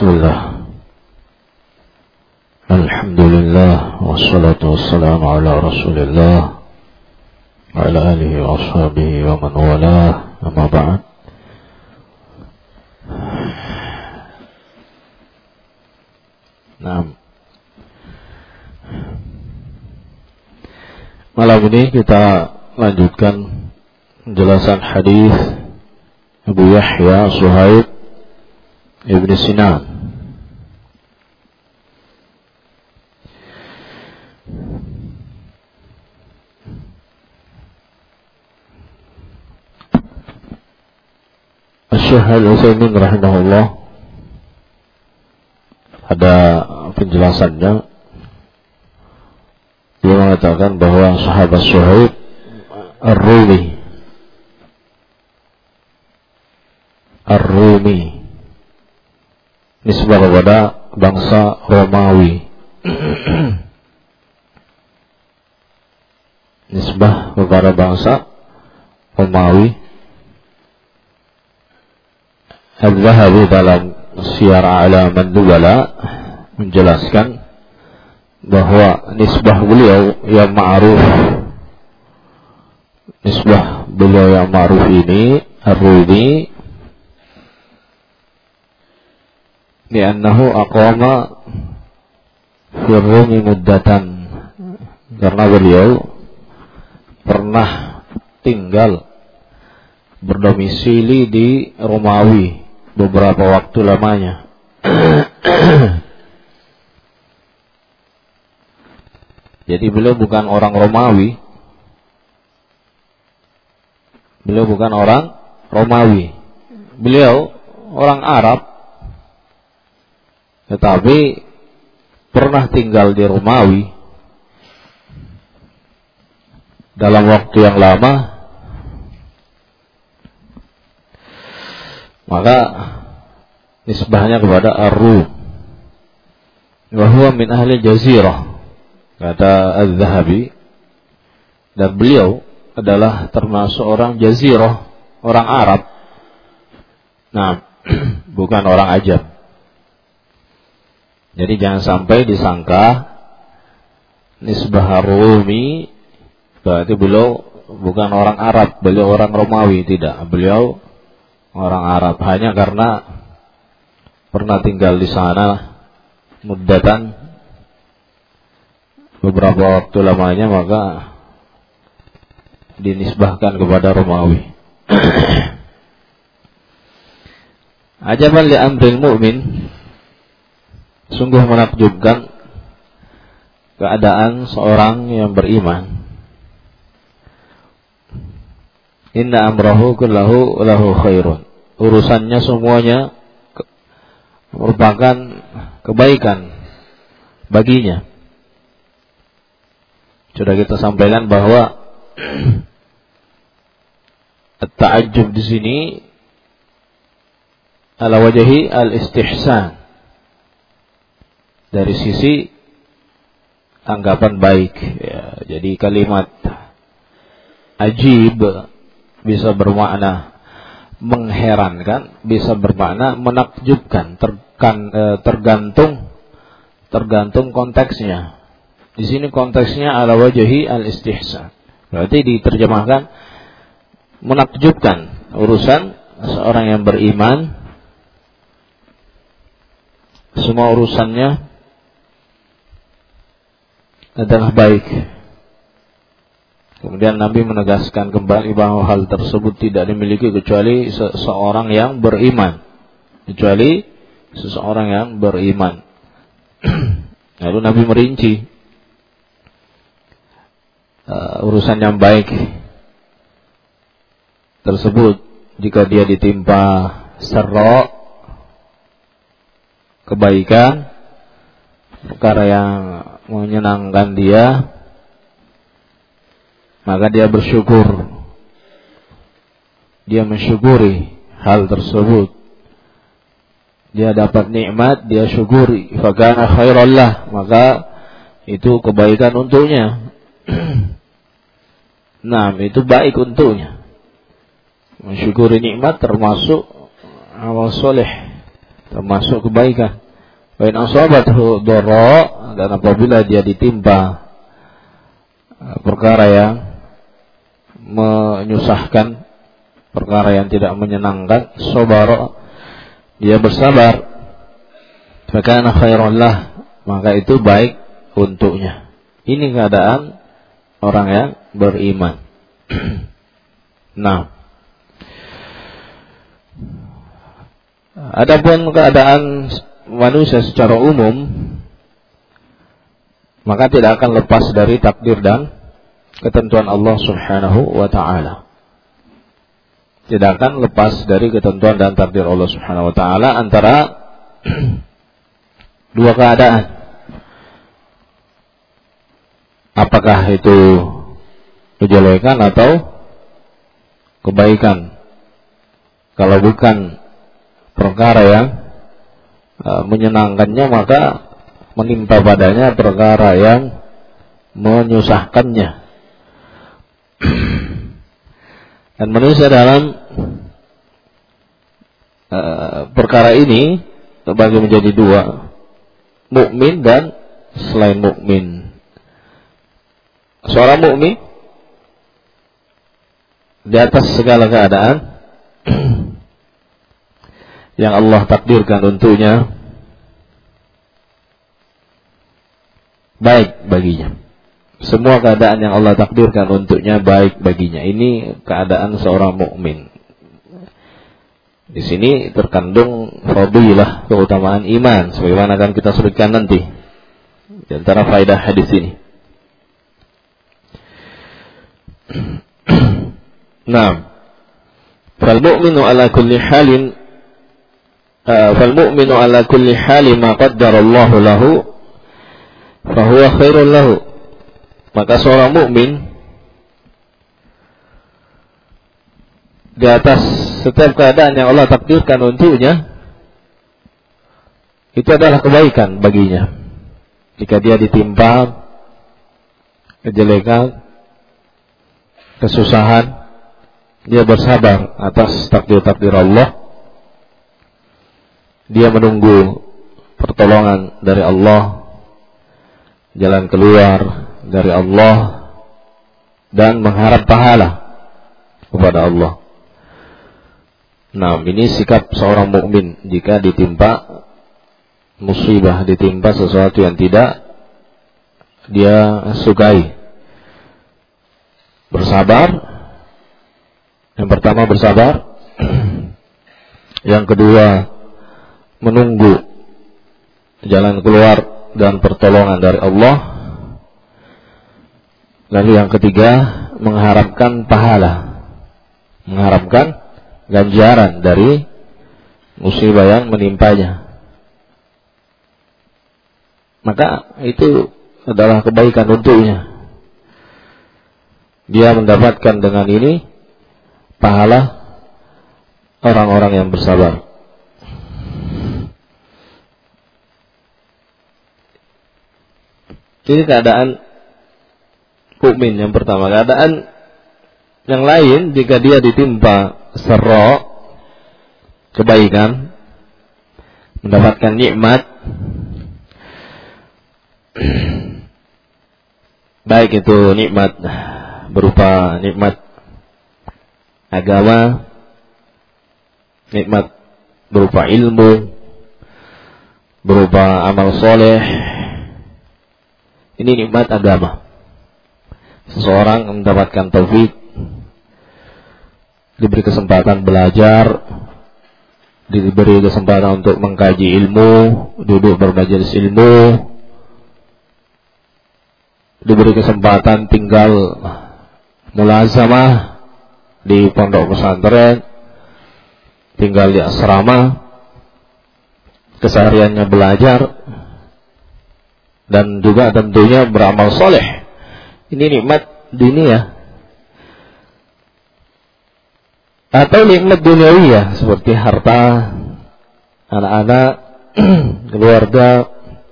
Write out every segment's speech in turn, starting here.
Bismillah. Alhamdulillah. Wassalatu wassalamu ala rasulillah wa ala alihi wa ashabihi wa man walah. Amma ba'd. Nah, malam ini kita lanjutkan penjelasan hadis Abu Yahya Suhaib Ibn Sinan. Syekh Al-Utsaimin rahimahullah ada penjelasannya. Dia mengatakan bahwa sahabat Suhaib Ar-Rumi nisbah kepada bangsa Romawi. Nisbah kepada bangsa Romawi. Al-Zahabi dalam Siyar A'lam an-Nubala menjelaskan bahwa nisbah beliau yang ma'ruf, nisbah beliau yang ma'ruf ini Ar-Rumi, li'annahu aqama fi Rumi muddatan, karena beliau pernah tinggal berdomisili di Romawi beberapa waktu lamanya. Jadi beliau bukan orang Romawi. Beliau bukan orang Romawi. Beliau orang Arab, tetapi pernah tinggal di Romawi dalam waktu yang lama. Maka nisbahnya kepada Ar-Rum. Wa huwa min ahli jazirah, kata Az-Zahabi, dan beliau adalah termasuk orang jazirah, orang Arab. Nah, bukan orang ajam. Jadi jangan sampai disangka nisbah Ar-Rumi berarti beliau bukan orang Arab, beliau orang Romawi. Tidak, beliau orang Arab, hanya karena pernah tinggal di sana muddatan, beberapa waktu lamanya, maka dinisbahkan kepada Romawi. Ajaban li amril mu'min, sungguh menakjubkan keadaan seorang yang beriman. Inna amrahu kullahu lahu khairun. Urusannya semuanya merupakan kebaikan baginya. Sudah kita sampaikan bahwa at-ta'ajjub di sini ala wajhi al-istihsan, dari sisi anggapan baik ya. Jadi kalimat ajib bisa bermakna mengherankan, bisa bermakna menakjubkan, tergantung konteksnya. Di sini konteksnya ala wajhi al-istihsan, berarti diterjemahkan menakjubkan urusan seorang yang beriman. Semua urusannya adalah baik. Kemudian Nabi menegaskan kembali bahwa hal tersebut tidak dimiliki kecuali seseorang yang beriman. Kecuali seseorang yang beriman. Lalu Nabi merinci urusan yang baik tersebut jika dia ditimpa sarra, kebaikan, perkara yang menyenangkan dia, maka dia bersyukur. Dia mensyukuri hal tersebut. Dia dapat nikmat, dia syukuri. Fakana khairan lah, maka itu kebaikan untuknya. Nah, itu baik untuknya. Mensyukuri nikmat termasuk amal soleh, termasuk kebaikan. Wa in asabathu dharra, dan apabila dia ditimpa perkara yang menyusahkan, perkara yang tidak menyenangkan, sabara, dia bersabar, fakana khairan lah, maka itu baik untuknya. Ini keadaan orang yang beriman. Nah, adapun keadaan manusia secara umum, maka tidak akan lepas dari takdir dan ketentuan Allah Subhanahu wa ta'ala. Tidak akan lepas dari ketentuan dan takdir Allah Subhanahu wa ta'ala antara dua keadaan. Apakah itu kejelekan atau kebaikan? Kalau bukan perkara yang menyenangkannya, maka menimpa padanya perkara yang menyusahkannya. Dan manusia dalam perkara ini terbagi menjadi dua, mukmin dan selain mukmin. Seorang mukmin di atas segala keadaan yang Allah takdirkan untuknya baik baginya. Semua keadaan yang Allah takdirkan untuknya baik baginya. Ini keadaan seorang mukmin. Di sini terkandung fadilah, keutamaan iman, sebagaimana akan kita sebutkan nanti di antara faedah hadis ini. Nah, fal mu'minu ala kulli halin ma qaddara Allah lahu fa huwa khairun lahu. Maka seorang mukmin di atas setiap keadaan yang Allah takdirkan untuknya, itu adalah kebaikan baginya. Jika dia ditimpa kejelekan, kesusahan, dia bersabar atas takdir-takdir Allah. Dia menunggu pertolongan dari Allah, jalan keluar dari Allah, dan mengharap pahala kepada Allah. Nah, ini sikap seorang mukmin jika ditimpa musibah, ditimpa sesuatu yang tidak dia sukai. Bersabar. Yang pertama bersabar. Yang kedua menunggu jalan keluar dan pertolongan dari Allah. Lalu yang ketiga mengharapkan pahala, mengharapkan ganjaran dari musibah yang menimpanya. Maka itu adalah kebaikan untuknya. Dia mendapatkan dengan ini pahala orang-orang yang bersabar. Ini keadaan mukmin yang pertama. Keadaan yang lain, jika dia ditimpa serok kebaikan, mendapatkan nikmat, baik itu nikmat berupa nikmat agama, nikmat berupa ilmu, berupa amal soleh. Ini nikmat agama. Seseorang mendapatkan taufik, diberi kesempatan belajar, diberi kesempatan untuk mengkaji ilmu, duduk bermajelis ilmu, diberi kesempatan tinggal mulazamah di pondok pesantren, tinggal di asrama, kesehariannya belajar, dan juga tentunya beramal soleh. Ini nikmat dunia. Atau nikmat duniawi, seperti harta, anak-anak, keluarga.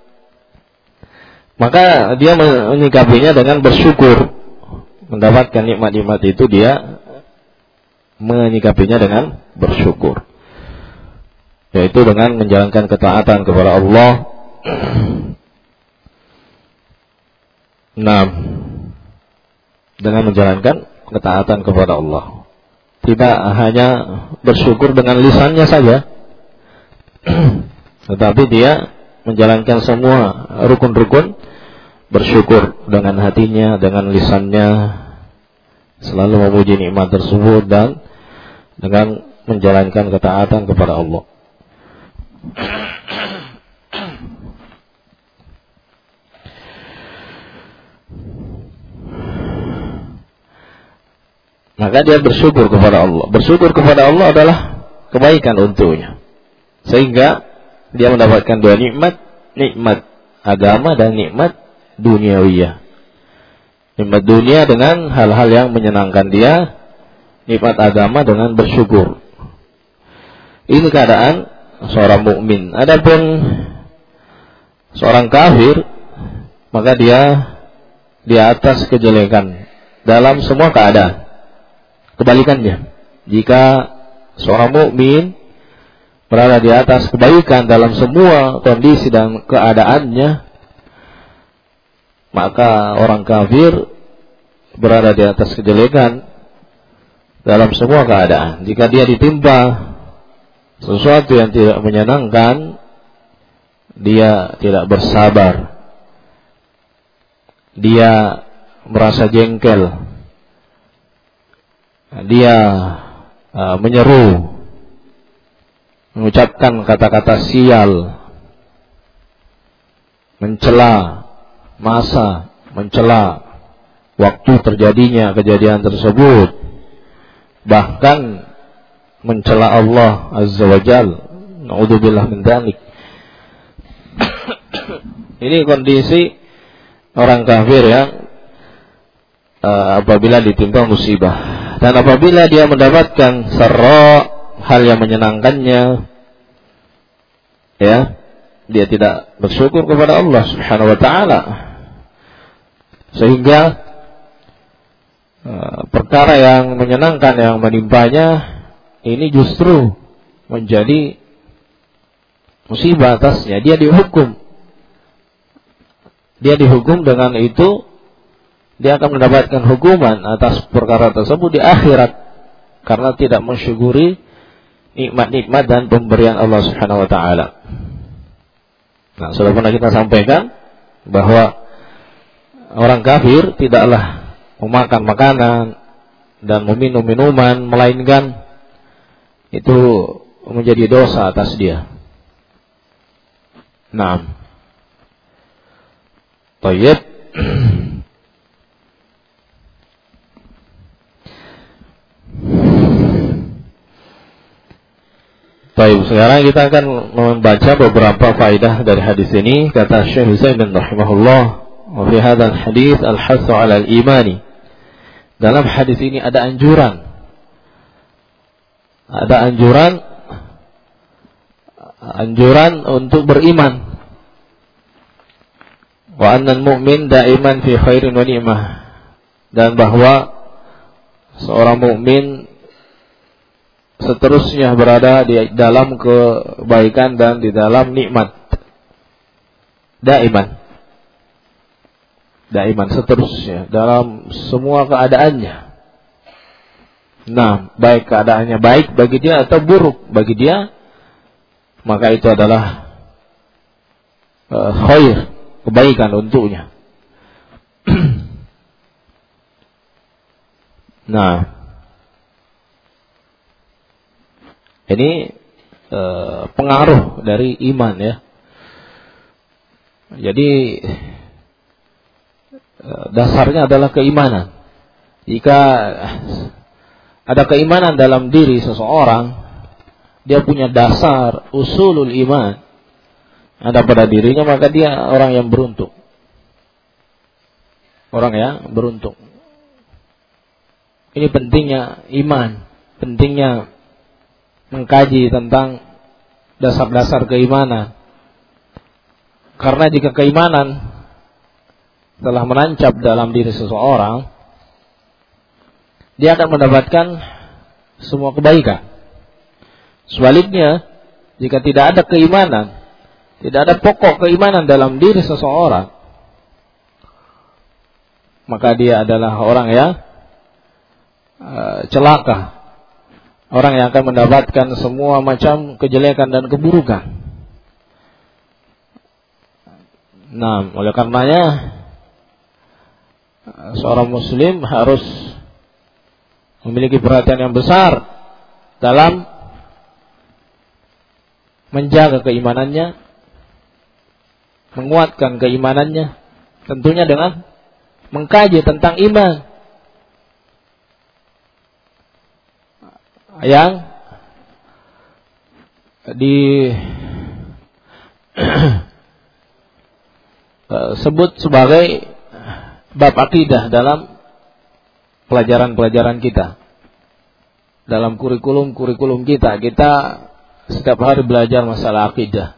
Maka dia menyikapinya dengan bersyukur. Mendapatkan nikmat-nikmat itu, dia menyikapinya dengan bersyukur. yaitu dengan menjalankan ketaatan kepada Allah. Nah, dengan menjalankan ketaatan kepada Allah, tidak hanya bersyukur dengan lisannya saja, tetapi dia menjalankan semua rukun-rukun bersyukur dengan hatinya, dengan lisannya, selalu memuji nikmat tersebut dan dengan menjalankan ketaatan kepada Allah. Maka dia bersyukur kepada Allah. Bersyukur kepada Allah adalah kebaikan untuknya, sehingga dia mendapatkan dua nikmat, nikmat agama dan nikmat duniawiyah. Nikmat dunia dengan hal-hal yang menyenangkan dia, nikmat agama dengan bersyukur. Ini keadaan seorang mukmin. Adapun seorang kafir, maka dia di atas kejelekan dalam semua keadaan. Kebalikannya, jika seorang mukmin berada di atas kebaikan dalam semua kondisi dan keadaannya, maka orang kafir berada di atas kejelekan dalam semua keadaan. Jika dia ditimpa sesuatu yang tidak menyenangkan, dia tidak bersabar, dia merasa jengkel, dia menyeru, mengucapkan kata-kata sial, mencela masa, mencela waktu terjadinya kejadian tersebut, bahkan mencela Allah Azza wa Jalla. Na'udzubillah min dzalik. Ini kondisi orang kafir yang apabila ditimpa musibah. Dan apabila dia mendapatkan sarra, hal yang menyenangkannya, ya, dia tidak bersyukur kepada Allah Subhanahu wa taala. Sehingga perkara yang menyenangkan yang menimpanya ini justru menjadi musibah atasnya. Dia dihukum. Dia dihukum dengan itu, dia akan mendapatkan hukuman atas perkara tersebut di akhirat karena tidak mensyukuri nikmat-nikmat dan pemberian Allah Subhanahu wa taala. Nah, sudah pernah kita sampaikan bahwa orang kafir tidaklah memakan makanan dan meminum minuman, melainkan itu menjadi dosa atas dia. Nah, tayyib. Baik, sekarang kita akan membaca beberapa faedah dari hadis ini. Kata Syekh Utsaimin rahimahullah, wa fi hadzal hadis al-hasu 'ala al-imani. Dalam hadis ini ada anjuran. Ada anjuran untuk beriman. Wa anna al-mu'min da'iman fi khairin wa ni'mah. Dan bahwa seorang mukmin seterusnya berada di dalam kebaikan dan di dalam nikmat. Daiman seterusnya dalam semua keadaannya. Nah, baik keadaannya baik bagi dia atau buruk bagi dia, maka itu adalah khair, kebaikan untuknya. Nah, ini pengaruh dari iman, ya. Jadi dasarnya adalah keimanan. Jika ada keimanan dalam diri seseorang, dia punya dasar usulul iman ada pada dirinya, maka dia orang yang beruntung. Orang yang beruntung. Ini pentingnya iman, pentingnya mengkaji tentang dasar-dasar keimanan. Karena jika keimanan telah menancap dalam diri seseorang, dia akan mendapatkan semua kebaikan. Sebaliknya, jika tidak ada keimanan, tidak ada pokok keimanan dalam diri seseorang, maka dia adalah orang yang celaka, orang yang akan mendapatkan semua macam kejelekan dan keburukan. Nah, oleh karenanya seorang muslim harus memiliki perhatian yang besar dalam menjaga keimanannya, menguatkan keimanannya, tentunya dengan mengkaji tentang iman yang disebut sebagai bab akidah dalam pelajaran-pelajaran kita. Dalam kurikulum kita setiap hari belajar masalah akidah.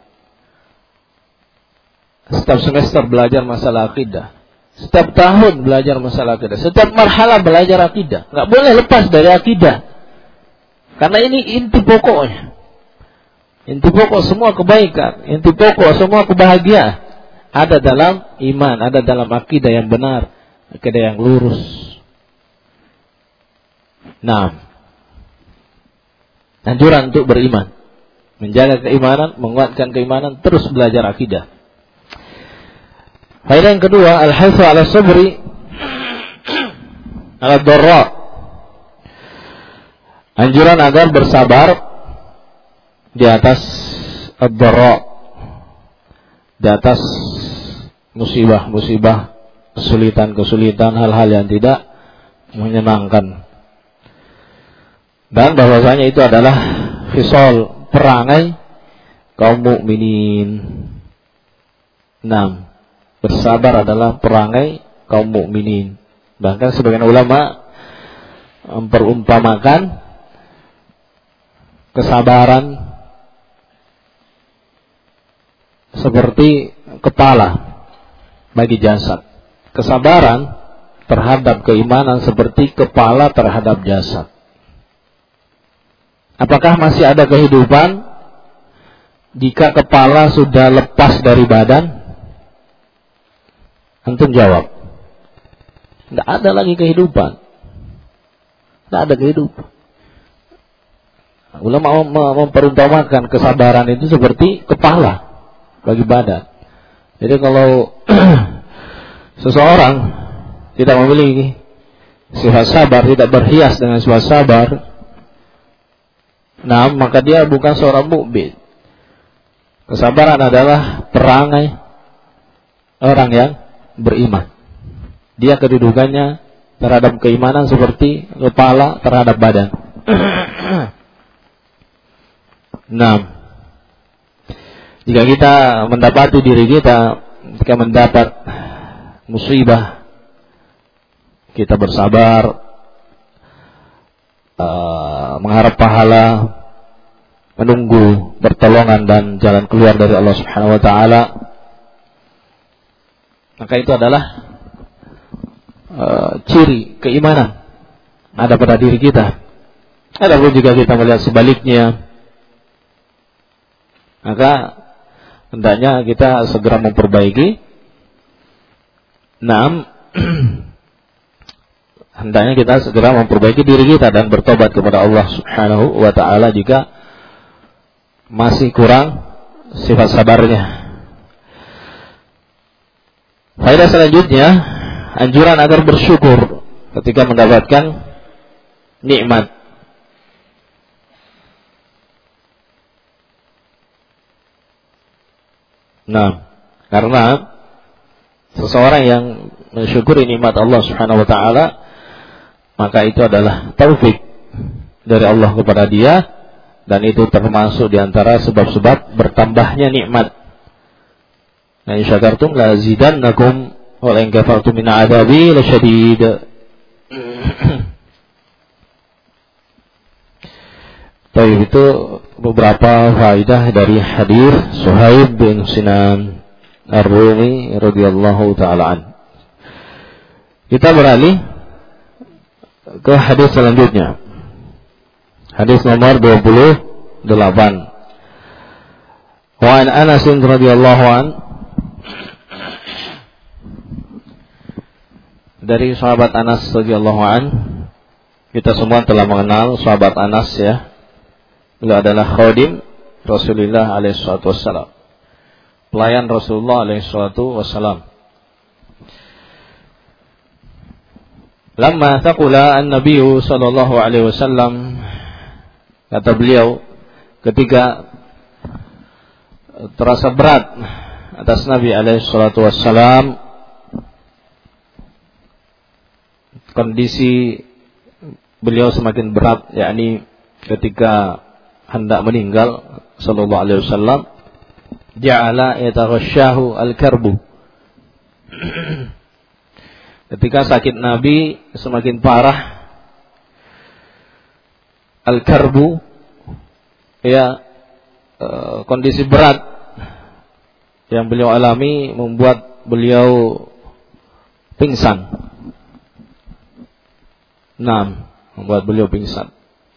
Setiap semester belajar masalah akidah. Setiap tahun belajar masalah akidah. Setiap marhalah belajar akidah. Nggak boleh lepas dari akidah. Karena ini inti pokoknya. Inti pokok semua kebaikan. Inti pokok semua kebahagiaan. Ada dalam iman. Ada dalam akidah yang benar. Akidah yang lurus. Nah, anjuran untuk beriman. Menjaga keimanan, menguatkan keimanan, terus belajar akidah. Faedah yang kedua, al-hasu ala sabri ala dharra. Anjuran agar bersabar di atas ad-dharra, di atas musibah-musibah, kesulitan-kesulitan, hal-hal yang tidak menyenangkan. Dan bahwasanya itu adalah fisal perangai kaum mukminin. 6. Bersabar adalah perangai kaum mukminin. Bahkan sebagian ulama memperumpamakan kesabaran seperti kepala bagi jasad. Kesabaran terhadap keimanan seperti kepala terhadap jasad. Apakah masih ada kehidupan jika kepala sudah lepas dari badan? Antum jawab. Tidak ada lagi kehidupan. Tidak ada kehidupan. Ulama memperumpamakan kesabaran itu seperti kepala bagi badan. Jadi kalau seseorang tidak memiliki sifat sabar, tidak berhias dengan sifat sabar, nah maka dia bukan seorang mukmin. Kesabaran adalah perangai orang yang beriman. Dia kedudukannya terhadap keimanan seperti kepala terhadap badan. Nah, jika kita mendapati diri kita ketika mendapat musibah, kita bersabar, mengharap pahala, menunggu pertolongan dan jalan keluar dari Allah Subhanahu wa taala, maka itu adalah ciri keimanan ada pada diri kita. Adapun jika kita melihat sebaliknya, maka hendaknya kita segera memperbaiki. Hendaknya kita segera memperbaiki diri kita dan bertobat kepada Allah Subhanahu wa taala jika masih kurang sifat sabarnya. Faedah selanjutnya, anjuran agar bersyukur ketika mendapatkan nikmat. Nah, karena seseorang yang mensyukuri nikmat Allah Subhanahu wa taala, maka itu adalah taufik dari Allah kepada dia, dan itu termasuk di antara sebab-sebab bertambahnya nikmat. La in syakartum la azidannakum wa la in kafartum min adabi lasyadid. Baik, itu beberapa faedah dari hadis Suhaib bin Sinan Ar-Rumi radhiyallahu taala an. Kita beralih ke hadis selanjutnya. Hadis nomor 28. Wa an Anas radhiyallahu an, dari sahabat Anas radhiyallahu an, kita semua telah mengenal sahabat Anas ya. Beliau adalah khadim Rasulullah alaihi salatu wassalam, pelayan Rasulullah alaihi salatu wassalam. Lamma taqula an-nabiy sallallahu alaihi wasallam, kata beliau, ketika terasa berat atas Nabi alaihi salatu wassalam, kondisi beliau semakin berat, yakni ketika hendak meninggal sallallahu alaihi wasallam, ja'ala yataghasyahu al-karbu. Ketika sakit Nabi semakin parah, al-karbu ya, kondisi berat yang beliau alami membuat beliau pingsan. Membuat beliau pingsan,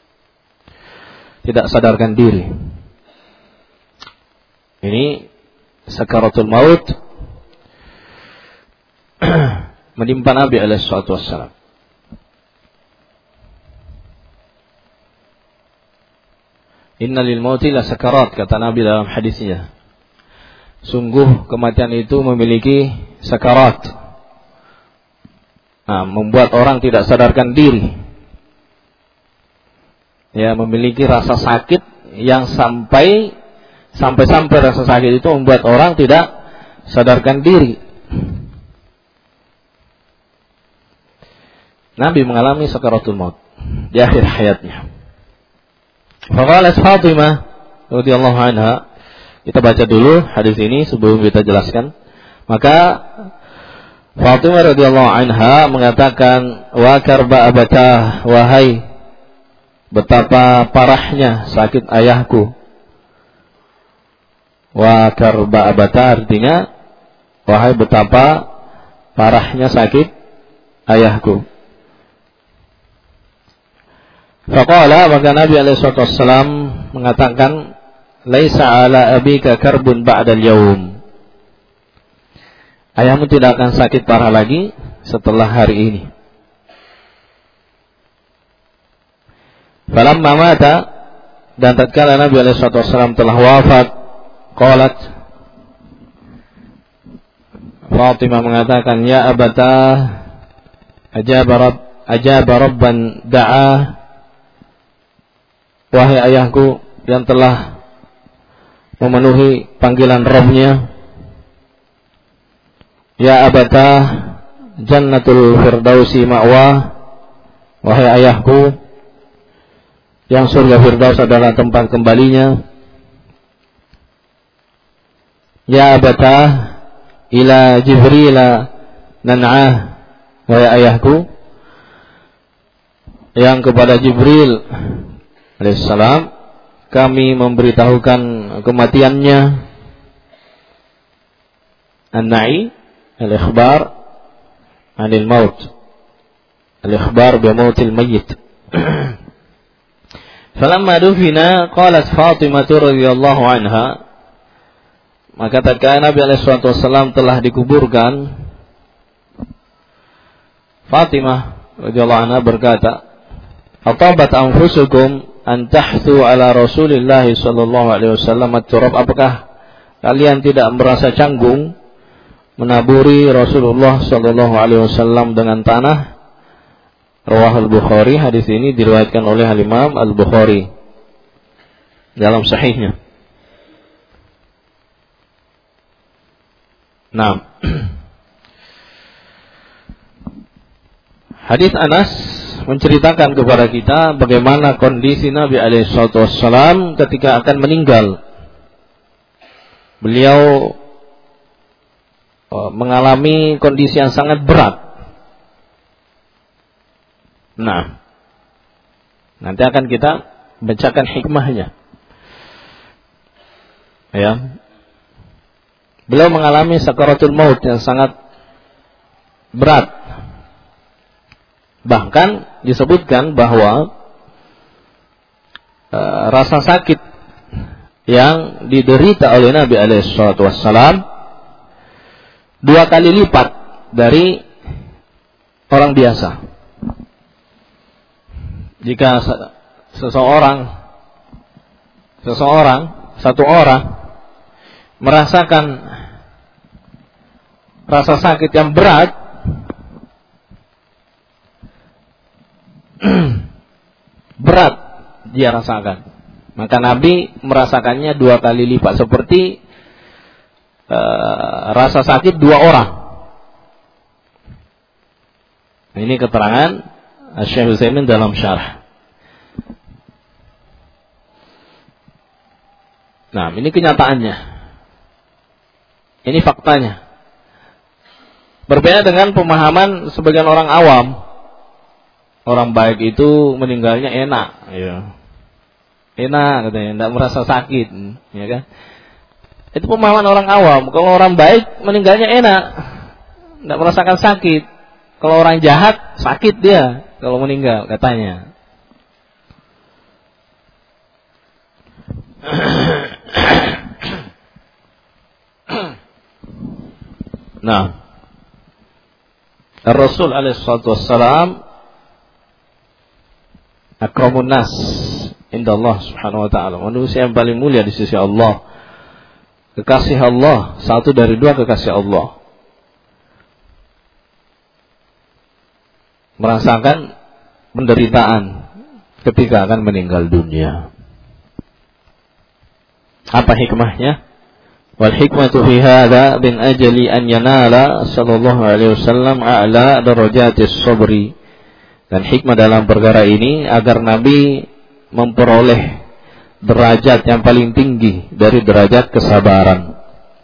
tidak sadarkan diri. Ini sakaratul maut menimpa Nabi alaihi salatu wassalam. Inna lil mauti la sakarat, kata Nabi dalam hadisnya. Sungguh kematian itu memiliki sakarat. Membuat orang tidak sadarkan diri. Ya, memiliki rasa sakit yang sampai rasa sakit itu membuat orang tidak sadarkan diri. Nabi mengalami sakaratul maut di akhir hayatnya. Faqalat Fatimah radhiyallahu anha, kita baca dulu hadis ini sebelum kita jelaskan. Maka Fatimah radhiyallahu anha mengatakan, wa karba abatah, wahai betapa parahnya sakit ayahku. Wa karba abatah artinya wahai betapa parahnya sakit ayahku. Faqala, maka Nabi alaihi wasallam mengatakan, laisa ala abika karbun ba'dal yaum. Ayahmu tidak akan sakit parah lagi setelah hari ini. Falamma mata, dan tatkala Nabi alaihi wasallam telah wafat, qalat, Fatimah mengatakan, ya abatah, ajaba rabban da'a, wahai ayahku yang telah memenuhi panggilan Rabb-Nya. Ya abatah, jannatul firdausi ma'wa, wahai ayahku yang surga firdaus adalah tempat kembalinya. Ya abatah, ila jibrila nan'ah, wahai ayahku yang kepada Jibril alaihissalam kami memberitahukan kematiannya. An-na'i al-ikhbar anil maut, al-ikhbar bi mautil mayyit. Falamma dufina qalat Fatimah radhiyallahu anha, maka tatkala Nabi alaihi wasallam telah dikuburkan, Fatimah radhiyallahu anha berkata, atabat anfusukum an tahthu ala Rasulillah sallallahu alaihi wasallam at-turab, apakah kalian tidak merasa canggung menaburi Rasulullah sallallahu alaihi wasallam dengan tanah? Rawahul Bukhari, hadis ini diriwayatkan oleh Imam Al-Bukhari dalam sahihnya. Hadis Anas menceritakan kepada kita bagaimana kondisi Nabi alaihi wasallam ketika akan meninggal. Beliau mengalami kondisi yang sangat berat. Nanti akan kita bacakan hikmahnya. Ya. Beliau mengalami sakaratul maut yang sangat berat. Bahkan disebutkan bahwa rasa sakit yang diderita oleh Nabi SAW 2 kali lipat dari orang biasa. Jika satu orang merasakan rasa sakit yang berat, berat dia rasakan, maka Nabi merasakannya 2 kali lipat, seperti rasa sakit 2 orang. Ini keterangan Syekh Utsaimin dalam syarah. Nah, ini kenyataannya. Ini faktanya. Berbeda dengan pemahaman sebagian orang awam. Orang baik itu meninggalnya enak, ya. Enak katanya, tidak merasa sakit, ya kan? Itu pemahaman orang awam. Kalau orang baik meninggalnya enak, tidak merasakan sakit. Kalau orang jahat sakit dia kalau meninggal, katanya. Nah, Rasul alaihi wassalam akramun nas indallah subhanahu wa ta'ala, manusia yang paling mulia di sisi Allah, kekasih Allah, satu dari 2 kekasih Allah, merasakan penderitaan ketika akan meninggal dunia. Apa hikmahnya? Wal hikmatu fi hadza bin ajli an yanala sallallahu alaihi wasallam a'la darajatis sabri. Dan hikmah dalam perkara ini agar Nabi memperoleh derajat yang paling tinggi dari derajat kesabaran.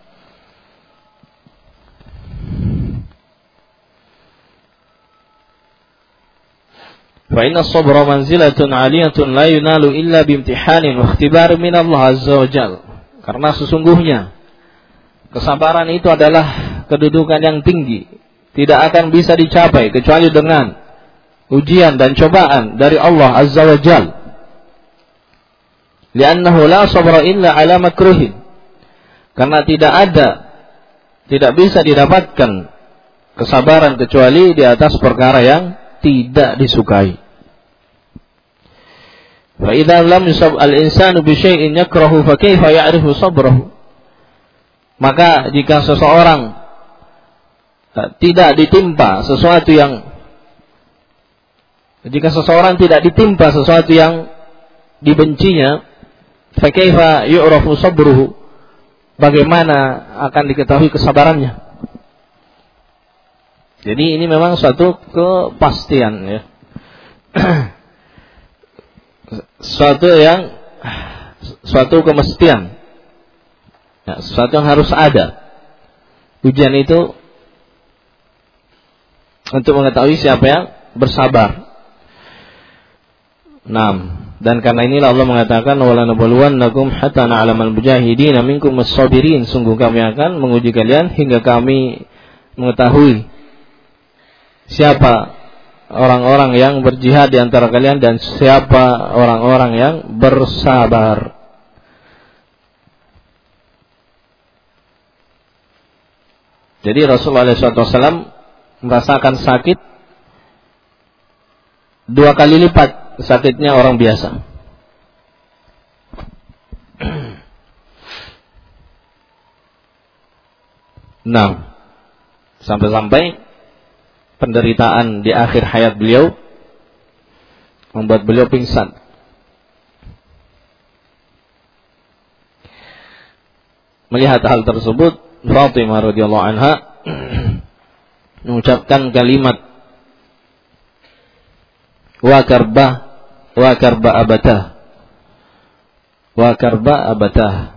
Fa inna as-sabra manzilatun 'aliyatun la yunalu illa bimtihanin wa ikhtibarin min Allah azza wa jalla. Karena sesungguhnya kesabaran itu adalah kedudukan yang tinggi, tidak akan bisa dicapai kecuali dengan ujian dan cobaan dari Allah azza wa jalla. Li'annahu la sabra illa 'ala makruhin. Karena tidak bisa didapatkan kesabaran kecuali di atas perkara yang tidak disukai. Fa idza lam yusab al-insanu bi syai'in yakrahu fa kaifa ya'rifu sabrahu. Maka jika seseorang tidak ditimpa sesuatu yang dibencinya, fa kaifa yu'rafu sabruhu, bagaimana akan diketahui kesabarannya? Jadi ini memang suatu kepastian, ya. suatu kemestian, ya, sesuatu yang harus ada. Ujian itu untuk mengetahui siapa yang bersabar. Dan karena inilah Allah mengatakan wala nabluwannakum hatta na'lamal mujahidin minkum as-sabirin. Sungguh kami akan menguji kalian hingga kami mengetahui siapa orang-orang yang berjihad di antara kalian dan siapa orang-orang yang bersabar. Jadi Rasulullah SAW merasakan sakit 2 kali lipat sakitnya orang biasa. Sampai-sampai penderitaan di akhir hayat beliau membuat beliau pingsan. Melihat hal tersebut, Fatimah radhiyallahu anha mengucapkan kalimat wa karba abatah.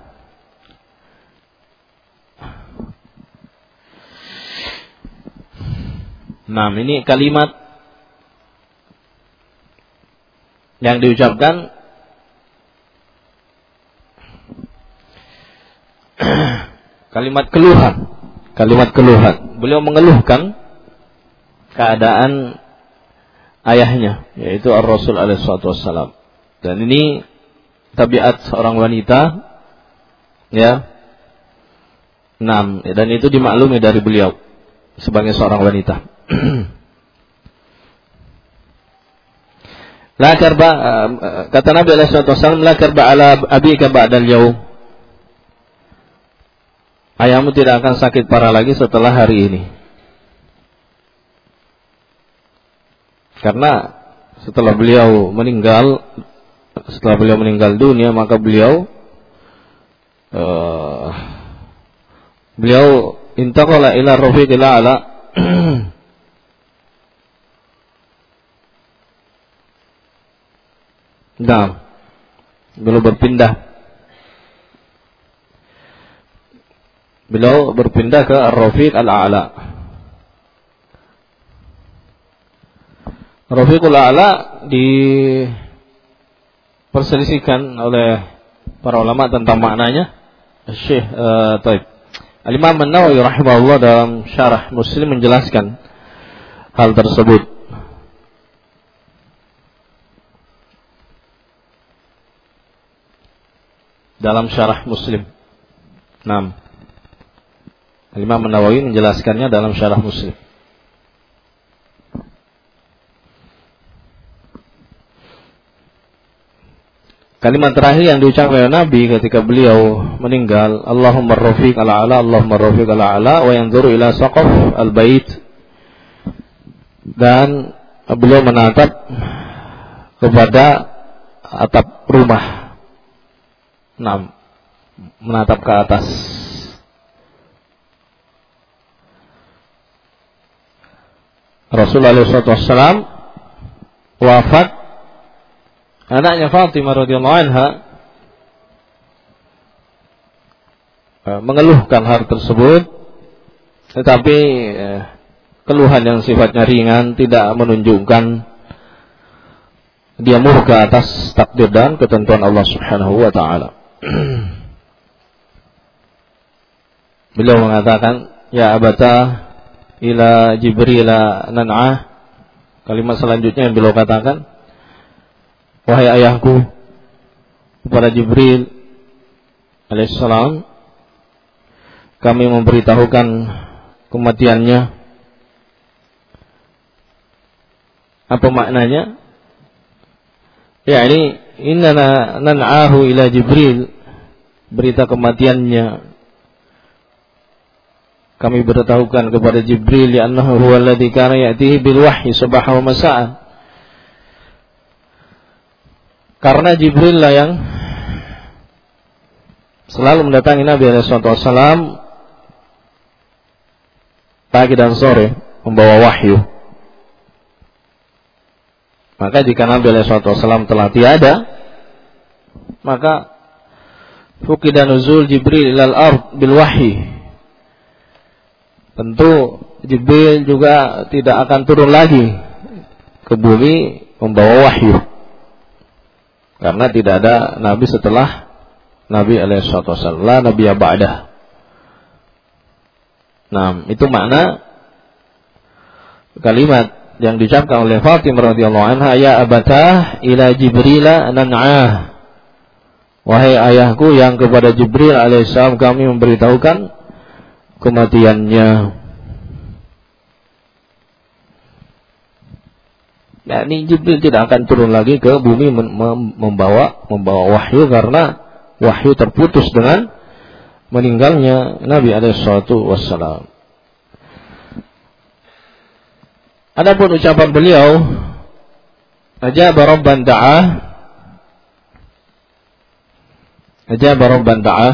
Ini kalimat yang diucapkan kalimat keluhan. Beliau mengeluhkan keadaan ayahnya, yaitu Ar-Rasul alaihi wassalam. Dan ini tabiat seorang wanita Ya. 6, dan itu dimaklumi dari beliau sebagai seorang wanita. La karba, kata Nabi alaihi wasallam, la karba ala abika ba'dal yaum. Ayahmu tidak akan sakit parah lagi setelah hari ini. Karena setelah beliau meninggal dunia, maka beliau intaqala ila rafiqil a'la. Nah, beliau berpindah ke Ar-Rafiq Al-A'la. Rafiqul A'la diperselisihkan oleh para ulama tentang maknanya. Syekh Al-Imam An-Nawawi rahimahullah dalam syarah Muslim menjelaskan hal tersebut. Dalam syarah Muslim. 6. Al-Imam An-Nawawi menjelaskannya dalam syarah Muslim. Kalimat terakhir yang diucapkan oleh Nabi ketika beliau meninggal, Allahumma rafiq ala-ala, Allahumma rafiq ala-ala, wa yanzuru ila saqaf al-bait. Dan beliau menatap kepada atap rumah. 6. Menatap ke atas. Rasulullah SAW wafat, anaknya Fatimah radhiyallahu anha mengeluhkan hal tersebut, tetapi keluhan yang sifatnya ringan, tidak menunjukkan dia murka atas takdir dan ketentuan Allah Subhanahu wa taala. Beliau mengatakan, ya abata ila Jibril nan'ah. Kalimat selanjutnya yang beliau katakan, wahai ayahku, kepada Jibril alaihissalam kami memberitahukan kematiannya. Apa maknanya? Ya, ini innana nan'ahu ila Jibril, berita kematiannya kami beritahukan kepada Jibril, li'annahu huwa alladhi kana ya'tihi bil wahyi sabaha wa masa'an. Karena Jibril lah yang selalu mendatangi Nabi SAW pagi dan sore membawa wahyu. Maka jika Nabi SAW telah tiada, maka fuqida nuzul Jibril ilal ard bil wahyi. Tentu Jibril juga tidak akan turun lagi ke bumi membawa wahyu, karena tidak ada Nabi setelah Nabi SAW, la nabiyya ba'dah. Nah, itu makna kalimat yang diucapkan oleh Fatimah radhiyallahu anha, ya abatah ila Jibrila nan'ah. Wahai ayahku yang kepada Jibril alaihissalam kami memberitahukan kematiannya. Nah, ini Jibril tidak akan turun lagi ke bumi membawa wahyu, karena wahyu terputus dengan meninggalnya Nabi SAW. Adapun ucapan beliau, ajaba rabban da'ah,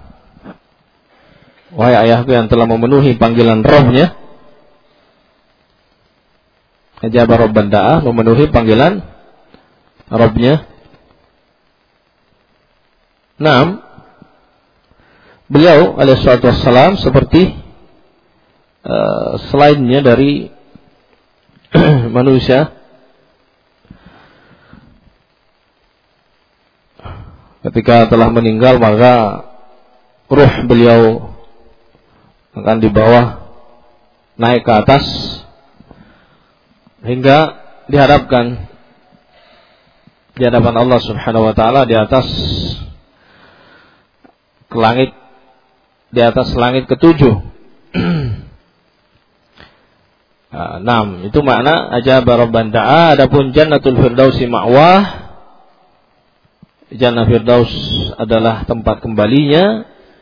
wahai ayahku yang telah memenuhi panggilan Rabb-Nya. Ajaba rabban da'ah, memenuhi panggilan Rabb-Nya. 6. Beliau alaihissalatu wassalam seperti selainnya dari manusia, ketika telah meninggal maka ruh beliau akan dibawa naik ke atas hingga dihadapkan di hadapan Allah Subhanahu wa taala di atas ke langit, di atas langit ketujuh. 6 itu makna ajaba rabban da'a. Adapun jannatul firdausi ma'wah, jannah firdaus adalah tempat kembalinya.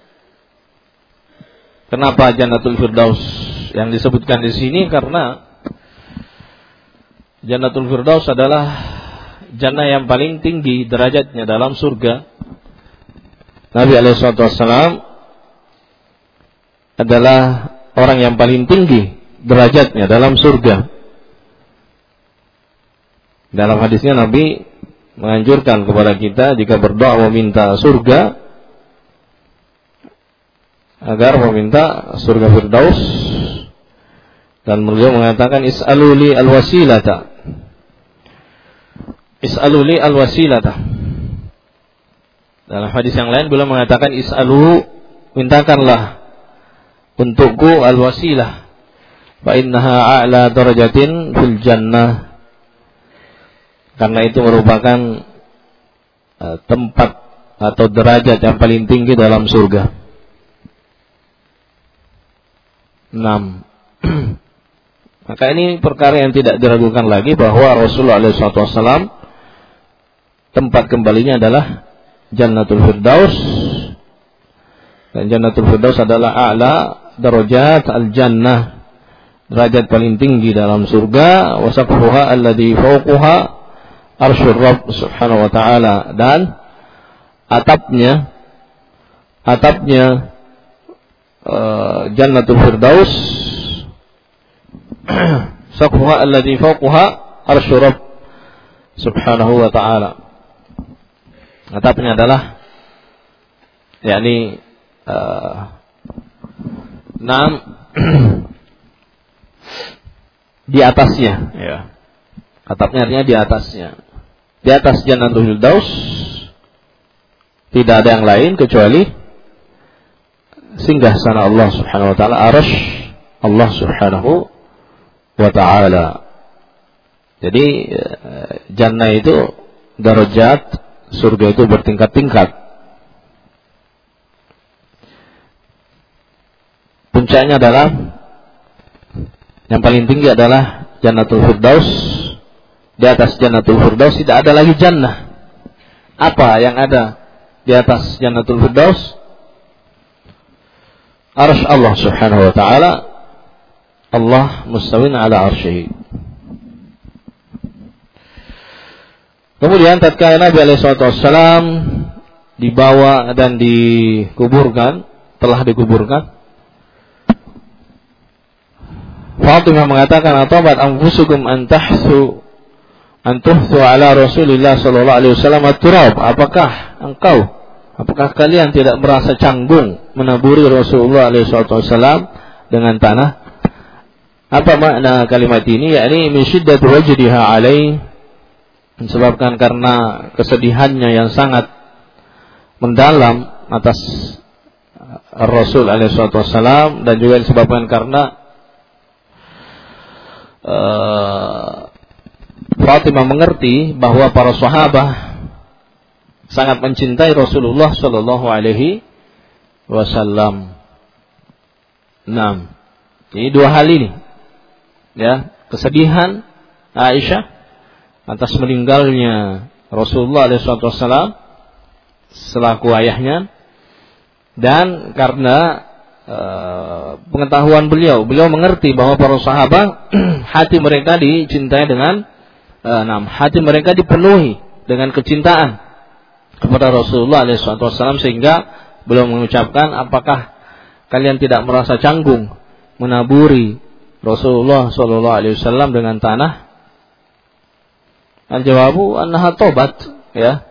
Kenapa jannatul firdaus yang disebutkan di sini? Karena jannatul firdaus adalah jannah yang paling tinggi derajatnya dalam surga. Nabi SAW adalah orang yang paling tinggi derajatnya dalam surga. Dalam hadisnya Nabi menganjurkan kepada kita jika berdoa meminta surga, agar meminta surga firdaus, dan beliau mengatakan is'aluli al-wasilata. Is'aluli al-wasilata. Dalam hadis yang lain beliau mengatakan is'alu, mintakanlah untukku al-wasilah, fa innaha a'la darajatin fil jannah. Karena itu merupakan tempat atau derajat yang paling tinggi dalam surga. 6. Maka ini perkara yang tidak diragukan lagi bahwa Rasulullah SAW tempat kembalinya adalah Jannatul Firdaus, dan Jannatul Firdaus adalah a'la darajat al-jannah, derajat paling tinggi dalam surga. Wa saqfuha alladhi fawquha arsyur Rabb subhanahu wa ta'ala, dan atapnya Jannatul Firdaus, saqfuha alladhi fawquha arsyur Rabb subhanahu wa ta'ala. Atapnya adalah yakni 6 di atasnya, ya. Atapnya artinya di atasnya. Di atas Jannatul Firdaus tidak ada yang lain kecuali singgah sana Allah subhanahu wa ta'ala, arasy Allah subhanahu wa ta'ala. Jadi jannah itu darajat, surga itu bertingkat-tingkat. Puncaknya adalah, yang paling tinggi adalah Jannatul Firdaus. Di atas Jannatul Firdaus tidak ada lagi jannah. Apa yang ada di atas Jannatul Firdaus? Arsy Allah subhanahu wa ta'ala. Allah mustawin ala arsyihi. Kemudian tatkala Nabi SAW dibawa dan dikuburkan, telah dikuburkan, Fatimah mengatakan, "Atabat anfusukum an tuhsu ala Rasulillah sallallahu alaihi wasallam at-turab." Apakah kalian tidak merasa canggung menaburi Rasulullah alaihi wasallam dengan tanah? Apa makna kalimat ini? Yakni min syiddati wajdiha alaihi, disebabkan karena kesedihannya yang sangat mendalam atas Rasul alaihi wasallam, dan juga disebabkan karena Fatimah mengerti bahwa para sahabat sangat mencintai Rasulullah sallallahu alaihi wasallam. 6. Ini dua hal ini, ya, kesedihan Aisyah atas meninggalnya Rasulullah alaihi wasallam selaku ayahnya, dan karena pengetahuan beliau mengerti bahwa para sahabat hati mereka dicintai dengan hati mereka dipenuhi dengan kecintaan kepada Rasulullah SAW, sehingga beliau mengucapkan, apakah kalian tidak merasa canggung menaburi Rasulullah SAW dengan tanah? Al-jawabu annaha tobat, ya.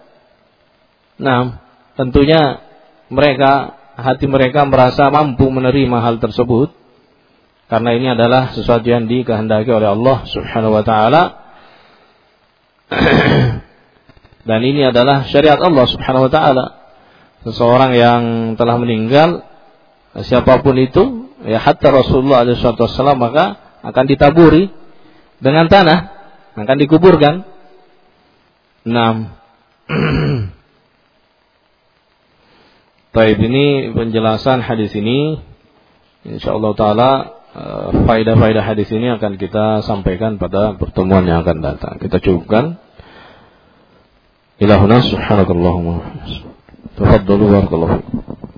Tentunya hati mereka merasa mampu menerima hal tersebut, karena ini adalah sesuatu yang dikehendaki oleh Allah subhanahu wa ta'ala. Dan ini adalah syariat Allah subhanahu wa ta'ala. Seseorang yang telah meninggal, siapapun itu, ya hatta Rasulullah SAW, maka akan ditaburi dengan tanah, akan dikuburkan. 6. Baik, ini penjelasan hadis ini. Insyaallah taala faedah-faedah hadis ini akan kita sampaikan pada pertemuan yang akan datang. Kita cukupkan. Ilahuna subhanakallahumma. Tafaddalu barakallahu.